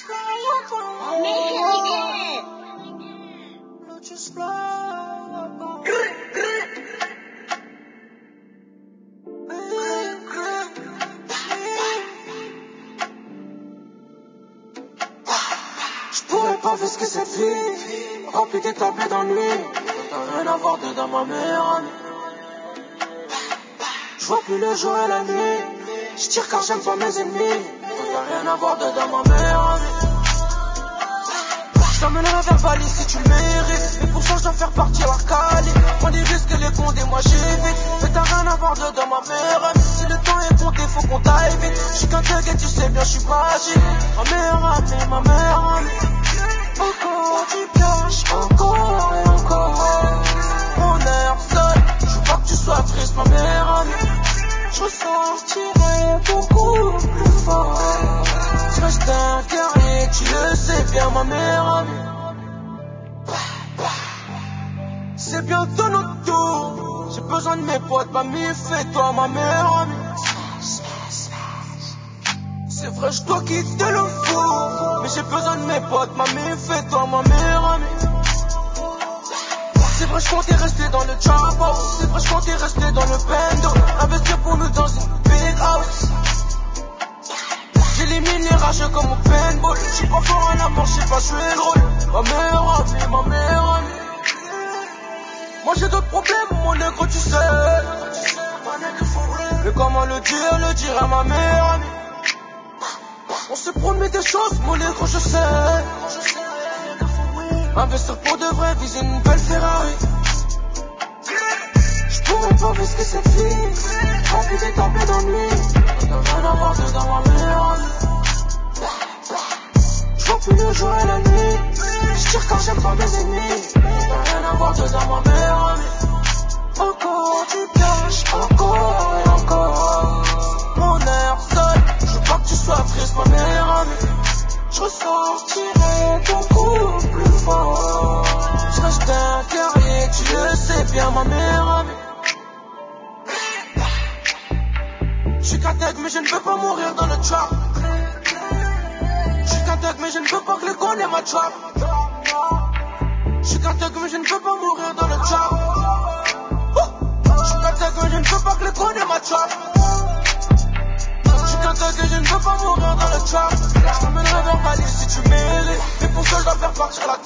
J'pourrais pas faire ce que cette fille remplie d'étapes d'ennui. T'as rien à voir dedans ma meilleure amie. J'vois plus le jour et la nuit. J'tire car j'aime pas mes ennemis. T'as rien à voir dedans ma meilleure amie. J't'emmènerai vers Bali si tu le mérites. Mais pour ça j'dois faire partir la Cali. Prends des risques et les condés, moi j'évite. Mais t'as rien à voir dedans ma meilleure amie. Si le temps est compté faut qu'on taille vite. J'suis qu'un thug et tu sais bien j'suis magique. Ma meilleure amie, ma meilleure amie. Encore tu caches, encore et encore. Mon air seul, je veux pas que tu sois triste ma meilleure amie. Je ressortirai beaucoup plus fort. Je reste un guerrier, tu le sais bien ma meilleure amie. C'est bientôt notre tour. J'ai besoin de mes potes, mamie, fais-toi ma meilleure amie. C'est vrai, je dois quitter le four. Mais j'ai besoin de mes potes, mamie, fais-toi ma meilleure amie. C'est vrai, je comptais rester dans le trap house. C'est vrai, je comptais rester dans le bando. Investir pour nous dans une big house. J'élimine les rageux comme au paintball. J'suis pas fort à la mort, j'sais pas jouer le rôle. Ma meilleure amie, ma meilleure amie. Moi j'ai d'autres problèmes, mon négro, tu sais. Mais comment le dire à ma meilleure amie. On se promet des choses, mon négro, je sais. Investir pour de vrai, viser une belle Ferrari. J'pourrais pas faire ce que cette fille remplie d'étapes d'ennui. T'as rien à voir dedans ma meilleure amie. J'vois plus le jour et la nuit. J'tire car j'aime pas mes ennemis. T'as rien à voir dedans ma meilleure amie. Encore tu caches, encore et encore. Mon air seul, je veux pas que tu sois triste ma meilleure amie. Je ressortirai beaucoup plus fort. Je reste un guerrier, tu le sais bien ma meilleure amie. J'suis qu'un thug mais je ne veux pas mourir dans le trap. J'suis qu'un thug mais je ne veux pas que les cons aient ma trap. J'suis qu'un thug mais je ne veux pas mourir dans le trap. J'suis qu'un thug mais je ne veux pas que les cons aient ma trap. J'suis qu'un thug et je ne veux pas mourir dans le trap. J't'emmènerai vers Bali si tu mérites. Mais pour ça je dois faire partir la